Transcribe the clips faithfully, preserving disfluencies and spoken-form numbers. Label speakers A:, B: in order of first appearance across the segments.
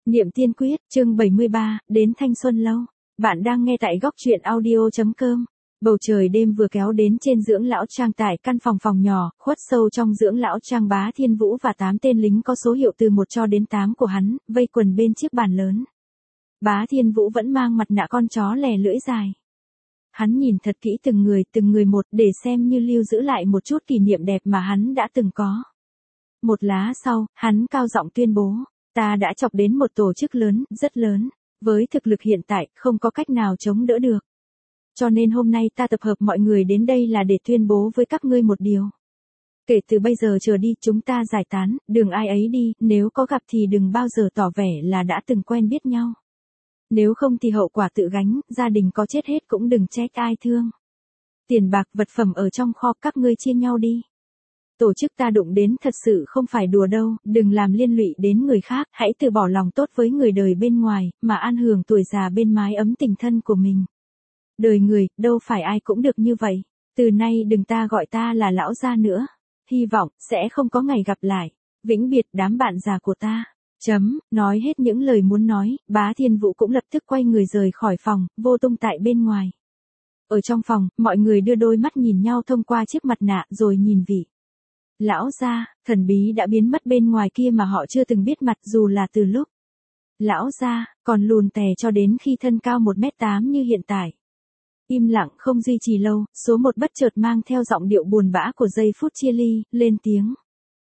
A: Niệm Tiên Quyết, chương bảy mươi ba, đến Thanh Xuân Lâu. Bạn đang nghe tại góc truyện audio chấm com. Bầu trời đêm vừa kéo đến trên dưỡng lão trang tại căn phòng phòng nhỏ, khuất sâu trong dưỡng lão trang Bá Thiên Vũ và tám tên lính có số hiệu từ một cho đến tám của hắn, vây quần bên chiếc bàn lớn. Bá Thiên Vũ vẫn mang mặt nạ con chó lè lưỡi dài. Hắn nhìn thật kỹ từng người, từng người một để xem như lưu giữ lại một chút kỷ niệm đẹp mà hắn đã từng có. Một lá sau, hắn cao giọng tuyên bố. Ta đã chọc đến một tổ chức lớn, rất lớn. Với thực lực hiện tại, không có cách nào chống đỡ được. Cho nên hôm nay ta tập hợp mọi người đến đây là để tuyên bố với các ngươi một điều. Kể từ bây giờ trở đi, chúng ta giải tán, đường ai ấy đi, nếu có gặp thì đừng bao giờ tỏ vẻ là đã từng quen biết nhau. Nếu không thì hậu quả tự gánh, gia đình có chết hết cũng đừng trách ai thương. Tiền bạc vật phẩm ở trong kho các ngươi chia nhau đi. Tổ chức ta đụng đến thật sự không phải đùa đâu, đừng làm liên lụy đến người khác, hãy từ bỏ lòng tốt với người đời bên ngoài, mà an hưởng tuổi già bên mái ấm tình thân của mình. Đời người, đâu phải ai cũng được như vậy. Từ nay đừng ta gọi ta là lão gia nữa. Hy vọng, sẽ không có ngày gặp lại. Vĩnh biệt đám bạn già của ta. Chấm, nói hết những lời muốn nói, Bá Thiên Vũ cũng lập tức quay người rời khỏi phòng, vô tung tại bên ngoài. Ở trong phòng, mọi người đưa đôi mắt nhìn nhau thông qua chiếc mặt nạ rồi nhìn vị. Lão gia, thần bí đã biến mất bên ngoài kia mà họ chưa từng biết mặt dù là từ lúc. Lão gia, còn lùn tè cho đến khi thân cao một mét tám như hiện tại. Im lặng không duy trì lâu, số một bất chợt mang theo giọng điệu buồn bã của giây phút chia ly, lên tiếng.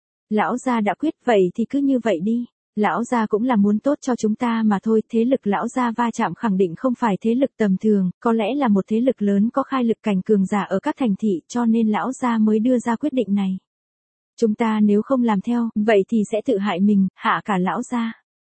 A: Lão gia đã quyết vậy thì cứ như vậy đi. Lão gia cũng là muốn tốt cho chúng ta mà thôi, thế lực lão gia va chạm khẳng định không phải thế lực tầm thường, có lẽ là một thế lực lớn có khai lực cảnh cường giả ở các thành thị cho nên lão gia mới đưa ra quyết định này. Chúng ta nếu không làm theo, vậy thì sẽ tự hại mình, hạ cả lão gia.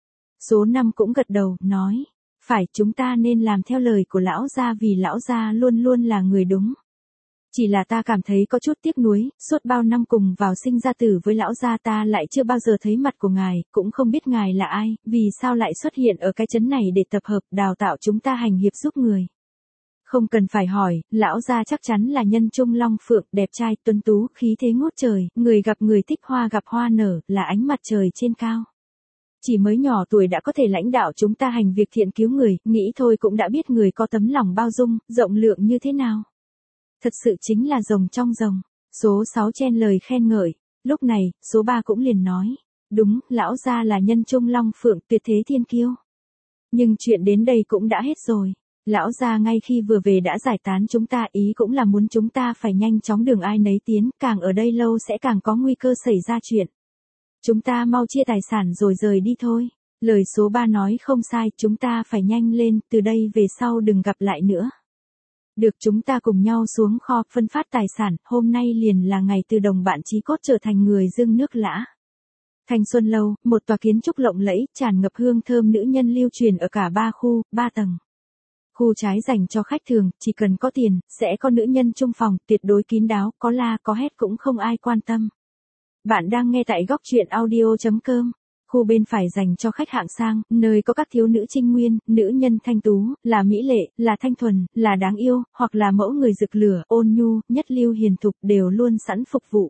A: Số năm cũng gật đầu, nói, phải chúng ta nên làm theo lời của lão gia vì lão gia luôn luôn là người đúng. Chỉ là ta cảm thấy có chút tiếc nuối, suốt bao năm cùng vào sinh ra tử với lão gia ta lại chưa bao giờ thấy mặt của ngài, cũng không biết ngài là ai, vì sao lại xuất hiện ở cái trấn này để tập hợp, đào tạo chúng ta hành hiệp giúp người. Không cần phải hỏi, lão gia chắc chắn là nhân trung long phượng, đẹp trai, tuấn tú, khí thế ngút trời, người gặp người thích hoa gặp hoa nở, là ánh mặt trời trên cao. Chỉ mới nhỏ tuổi đã có thể lãnh đạo chúng ta hành việc thiện cứu người, nghĩ thôi cũng đã biết người có tấm lòng bao dung, rộng lượng như thế nào. Thật sự chính là rồng trong rồng. Số sáu chen lời khen ngợi. Lúc này, số ba cũng liền nói. Đúng, lão gia là nhân trung long phượng, tuyệt thế thiên kiêu. Nhưng chuyện đến đây cũng đã hết rồi. Lão gia ngay khi vừa về đã giải tán chúng ta, ý cũng là muốn chúng ta phải nhanh chóng đường ai nấy tiến, càng ở đây lâu sẽ càng có nguy cơ xảy ra chuyện. Chúng ta mau chia tài sản rồi rời đi thôi. Lời số ba nói không sai, chúng ta phải nhanh lên, từ đây về sau đừng gặp lại nữa. Được, chúng ta cùng nhau xuống kho, phân phát tài sản, hôm nay liền là ngày từ đồng bạn chí cốt trở thành người dưng nước lã. Thanh Xuân Lâu, một tòa kiến trúc lộng lẫy, tràn ngập hương thơm nữ nhân lưu truyền ở cả ba khu, ba tầng. Khu trái dành cho khách thường, chỉ cần có tiền, sẽ có nữ nhân chung phòng, tuyệt đối kín đáo, có la có hét cũng không ai quan tâm. Bạn đang nghe tại góc truyện audio chấm com. Khu bên phải dành cho khách hạng sang, nơi có các thiếu nữ trinh nguyên, nữ nhân thanh tú, là mỹ lệ, là thanh thuần, là đáng yêu, hoặc là mẫu người rực lửa, ôn nhu, nhất lưu hiền thục đều luôn sẵn phục vụ.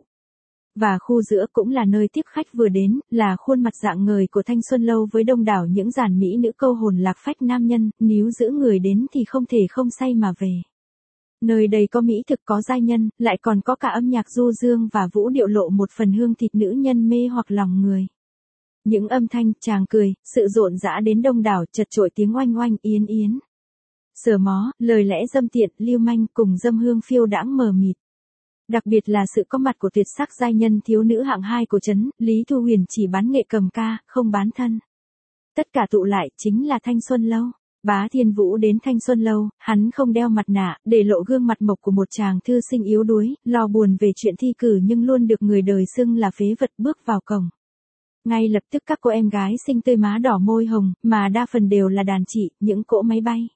A: Và khu giữa cũng là nơi tiếp khách vừa đến, là khuôn mặt dạng ngời của Thanh Xuân Lâu với đông đảo những dàn mỹ nữ câu hồn lạc phách nam nhân, níu giữ người đến thì không thể không say mà về. Nơi đây có mỹ thực có giai nhân, lại còn có cả âm nhạc du dương và vũ điệu lộ một phần hương thịt nữ nhân mê hoặc lòng người. Những âm thanh, chàng cười, sự rộn rã đến đông đảo, chật chội tiếng oanh oanh, yến yến. Sờ mó, lời lẽ dâm tiện, lưu manh cùng dâm hương phiêu đãng mờ mịt. Đặc biệt là sự có mặt của tuyệt sắc giai nhân thiếu nữ hạng hai của trấn, Lý Thu Huyền chỉ bán nghệ cầm ca, không bán thân. Tất cả tụ lại chính là Thanh Xuân Lâu. Bá Thiên Vũ đến Thanh Xuân Lâu, hắn không đeo mặt nạ, để lộ gương mặt mộc của một chàng thư sinh yếu đuối, lo buồn về chuyện thi cử nhưng luôn được người đời xưng là phế vật bước vào cổng. Ngay lập tức các cô em gái xinh tươi má đỏ môi hồng, mà đa phần đều là đàn chị, những cỗ máy bay.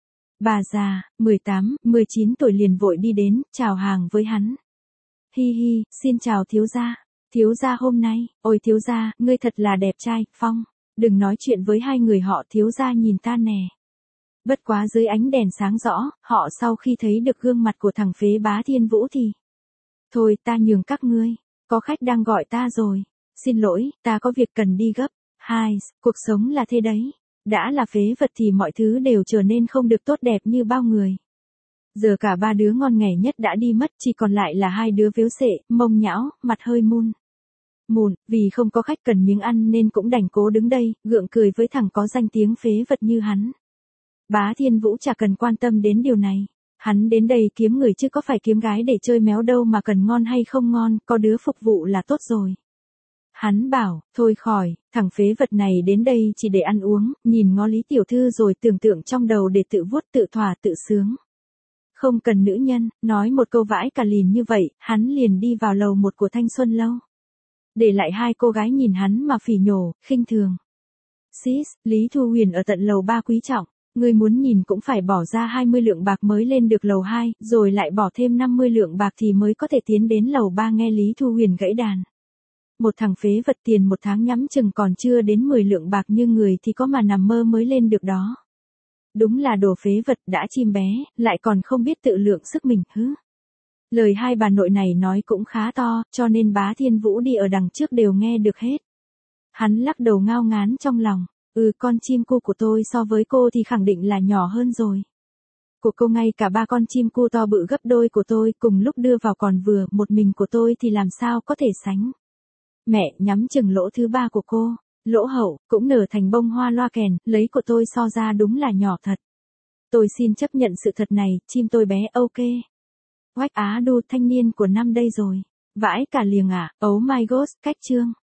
A: Bà già, mười tám, mười chín tuổi liền vội đi đến, chào hàng với hắn. Hi hi, xin chào thiếu gia. Thiếu gia hôm nay, ôi thiếu gia, ngươi thật là đẹp trai, Phong. Đừng nói chuyện với hai người họ, thiếu gia nhìn ta nè. Bất quá dưới ánh đèn sáng rõ, họ sau khi thấy được gương mặt của thằng phế Bá Thiên Vũ thì. Thôi ta nhường các ngươi, có khách đang gọi ta rồi. Xin lỗi, ta có việc cần đi gấp. Hai, cuộc sống là thế đấy. Đã là phế vật thì mọi thứ đều trở nên không được tốt đẹp như bao người. Giờ cả ba đứa ngon nghẻ nhất đã đi mất, chỉ còn lại là hai đứa vếu xệ, mông nhão, mặt hơi mun. Mùn, vì không có khách cần miếng ăn nên cũng đành cố đứng đây, gượng cười với thằng có danh tiếng phế vật như hắn. Bá Thiên Vũ chả cần quan tâm đến điều này. Hắn đến đây kiếm người chứ có phải kiếm gái để chơi méo đâu mà cần ngon hay không ngon, có đứa phục vụ là tốt rồi. Hắn bảo, thôi khỏi, thằng phế vật này đến đây chỉ để ăn uống, nhìn ngó Lý tiểu thư rồi tưởng tượng trong đầu để tự vuốt tự thỏa tự sướng. Không cần nữ nhân, nói một câu vãi cả lìn như vậy, hắn liền đi vào lầu một của Thanh Xuân Lâu. Để lại hai cô gái nhìn hắn mà phỉ nhổ, khinh thường. Sis, Lý Thu Huyền ở tận lầu ba quý trọng, ngươi muốn nhìn cũng phải bỏ ra hai mươi lượng bạc mới lên được lầu hai, rồi lại bỏ thêm năm mươi lượng bạc thì mới có thể tiến đến lầu ba nghe Lý Thu Huyền gãy đàn. Một thằng phế vật tiền một tháng nhắm chừng còn chưa đến mười lượng bạc như người thì có mà nằm mơ mới lên được đó. Đúng là đồ phế vật đã chim bé, lại còn không biết tự lượng sức mình, hứ. Lời hai bà nội này nói cũng khá to, cho nên Bá Thiên Vũ đi ở đằng trước đều nghe được hết. Hắn lắc đầu ngao ngán trong lòng, ừ con chim cu của tôi so với cô thì khẳng định là nhỏ hơn rồi. Của cô ngay cả ba con chim cu to bự gấp đôi của tôi cùng lúc đưa vào còn vừa, một mình của tôi thì làm sao có thể sánh. Mẹ nhắm chừng lỗ thứ ba của cô, lỗ hậu, cũng nở thành bông hoa loa kèn, lấy của tôi so ra đúng là nhỏ thật. Tôi xin chấp nhận sự thật này, chim tôi bé ok. Oách Á Đu thanh niên của năm đây rồi. Vãi cả liềng à, oh my god, cách chương.